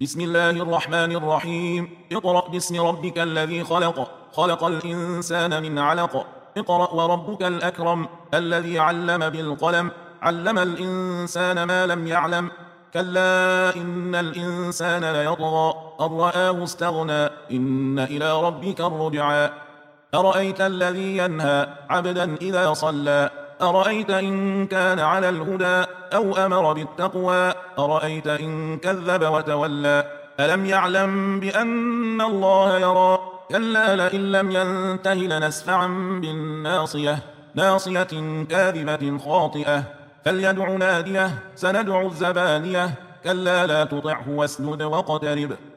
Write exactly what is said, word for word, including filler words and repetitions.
بسم الله الرحمن الرحيم. اقرأ باسم ربك الذي خلق خلق الإنسان من علق. اقرأ وربك الأكرم الذي علم بالقلم علم الإنسان ما لم يعلم. كلا إن الإنسان ليطغى أن رآه استغنى إن إلى ربك الرجعى. أرأيت الذي ينهى عبدا إذا صلى أرأيت إن كان على الهدى أو أمر بالتقوى أرأيت إن كذب وتولى. ألم يعلم بأن الله يرى كلا لئن لم ينته لنسفعا بالناصية ناصية كاذبة خاطئة فليدع ناديه سندع الزبانية. كلا لا تطعه واسجد واقترب